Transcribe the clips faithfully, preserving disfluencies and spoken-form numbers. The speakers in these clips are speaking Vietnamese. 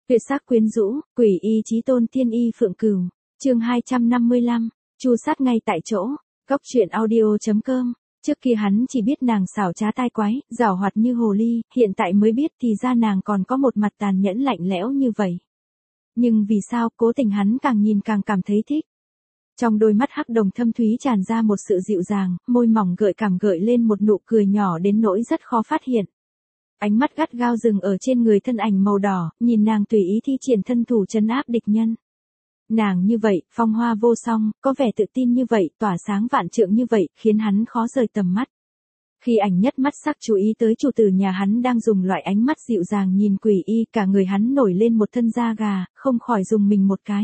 Tuyệt sắc quyến rũ, quỷ y chí tôn tiên y phượng cửu. Chương hai trăm năm mươi lăm, chu sát ngay tại chỗ. Góc truyện audio chấm com. Trước kia hắn chỉ biết nàng xảo trá tai quái, giảo hoạt như hồ ly, hiện tại mới biết thì ra nàng còn có một mặt tàn nhẫn lạnh lẽo như vậy. Nhưng vì sao cố tình hắn càng nhìn càng cảm thấy thích. Trong đôi mắt hắc đồng thâm thúy tràn ra một sự dịu dàng, môi mỏng gợi cảm gợi lên một nụ cười nhỏ đến nỗi rất khó phát hiện. Ánh mắt gắt gao dừng ở trên người thân ảnh màu đỏ, nhìn nàng tùy ý thi triển thân thủ trấn áp địch nhân. Nàng như vậy, phong hoa vô song, có vẻ tự tin như vậy, tỏa sáng vạn trượng như vậy, khiến hắn khó rời tầm mắt. Khi ảnh nhất mắt sắc chú ý tới chủ tử nhà hắn đang dùng loại ánh mắt dịu dàng nhìn quỷ y, cả người hắn nổi lên một thân da gà, không khỏi dùng mình một cái.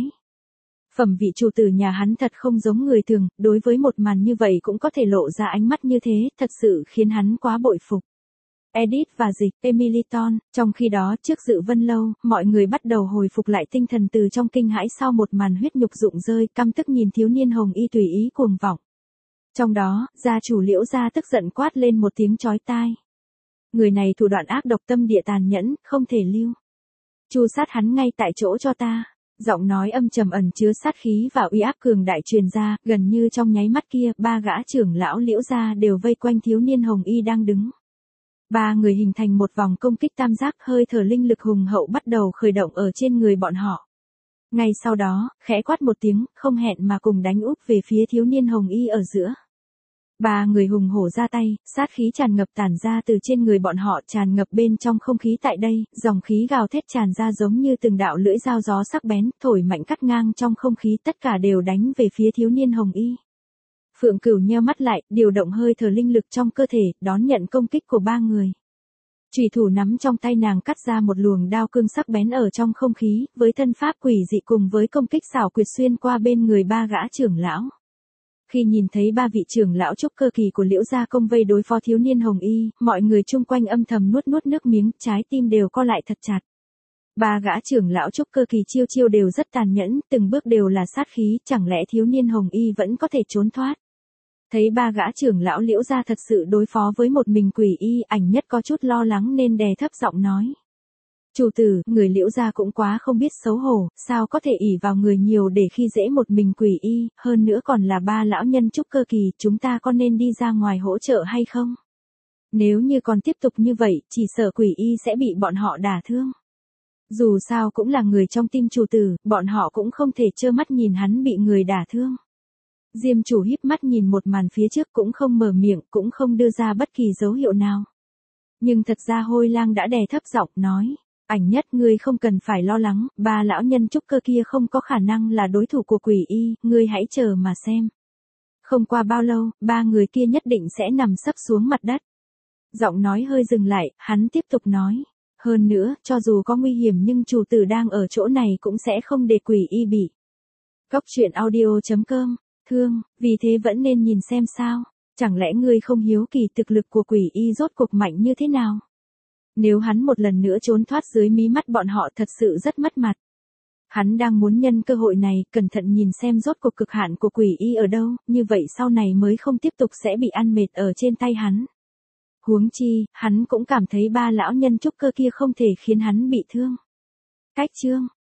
Phẩm vị chủ tử nhà hắn thật không giống người thường, đối với một màn như vậy cũng có thể lộ ra ánh mắt như thế, thật sự khiến hắn quá bội phục. Edith và dịch, Emiliton, trong khi đó trước Dự Vân Lâu, mọi người bắt đầu hồi phục lại tinh thần từ trong kinh hãi sau một màn huyết nhục rụng rơi, căm tức nhìn thiếu niên hồng y tùy ý cuồng vọng. Trong đó, gia chủ Liễu gia tức giận quát lên một tiếng chói tai. Người này thủ đoạn ác độc tâm địa tàn nhẫn, không thể lưu. Chu sát hắn ngay tại chỗ cho ta. Giọng nói âm trầm ẩn chứa sát khí và uy áp cường đại truyền ra, gần như trong nháy mắt kia, ba gã trưởng lão Liễu gia đều vây quanh thiếu niên hồng y đang đứng. Ba người hình thành một vòng công kích tam giác, hơi thở linh lực hùng hậu bắt đầu khởi động ở trên người bọn họ. Ngay sau đó, khẽ quát một tiếng, không hẹn mà cùng đánh úp về phía thiếu niên hồng y ở giữa. Ba người hùng hổ ra tay, sát khí tràn ngập tản ra từ trên người bọn họ, tràn ngập bên trong không khí tại đây, dòng khí gào thét tràn ra giống như từng đạo lưỡi dao gió sắc bén, thổi mạnh cắt ngang trong không khí, tất cả đều đánh về phía thiếu niên hồng y. Phượng Cửu nheo mắt lại, điều động hơi thở linh lực trong cơ thể, đón nhận công kích của ba người. Chủy thủ nắm trong tay nàng cắt ra một luồng đao cương sắc bén ở trong không khí, với thân pháp quỷ dị cùng với công kích xảo quyệt xuyên qua bên người ba gã trưởng lão. Khi nhìn thấy ba vị trưởng lão trúc cơ kỳ của Liễu gia công vây đối phó thiếu niên hồng y, mọi người chung quanh âm thầm nuốt nuốt nước miếng, trái tim đều co lại thật chặt. Ba gã trưởng lão trúc cơ kỳ chiêu chiêu đều rất tàn nhẫn, từng bước đều là sát khí, chẳng lẽ thiếu niên hồng y vẫn có thể trốn thoát? Thấy ba gã trưởng lão Liễu gia thật sự đối phó với một mình quỷ y, ảnh nhất có chút lo lắng nên đè thấp giọng nói. Chủ tử, người Liễu gia cũng quá không biết xấu hổ, sao có thể ỷ vào người nhiều để khi dễ một mình quỷ y, hơn nữa còn là ba lão nhân trúc cơ kỳ, chúng ta có nên đi ra ngoài hỗ trợ hay không? Nếu như còn tiếp tục như vậy, chỉ sợ quỷ y sẽ bị bọn họ đả thương. Dù sao cũng là người trong tim chủ tử, bọn họ cũng không thể trơ mắt nhìn hắn bị người đả thương. Diêm chủ híp mắt nhìn một màn phía trước, cũng không mở miệng, cũng không đưa ra bất kỳ dấu hiệu nào. Nhưng thật ra Hôi Lang đã đè thấp giọng nói, ảnh nhất ngươi không cần phải lo lắng, ba lão nhân trúc cơ kia không có khả năng là đối thủ của quỷ y, ngươi hãy chờ mà xem. Không qua bao lâu, ba người kia nhất định sẽ nằm sấp xuống mặt đất. Giọng nói hơi dừng lại, hắn tiếp tục nói, hơn nữa, cho dù có nguy hiểm nhưng chủ tử đang ở chỗ này cũng sẽ không để quỷ y bị. Góc truyện audio chấm com. Thương, vì thế vẫn nên nhìn xem sao, chẳng lẽ ngươi không hiếu kỳ thực lực của quỷ y rốt cuộc mạnh như thế nào? Nếu hắn một lần nữa trốn thoát dưới mí mắt bọn họ thật sự rất mất mặt. Hắn đang muốn nhân cơ hội này, cẩn thận nhìn xem rốt cuộc cực hạn của quỷ y ở đâu, như vậy sau này mới không tiếp tục sẽ bị ăn mệt ở trên tay hắn. Huống chi, hắn cũng cảm thấy ba lão nhân trúc cơ kia không thể khiến hắn bị thương. Cách chương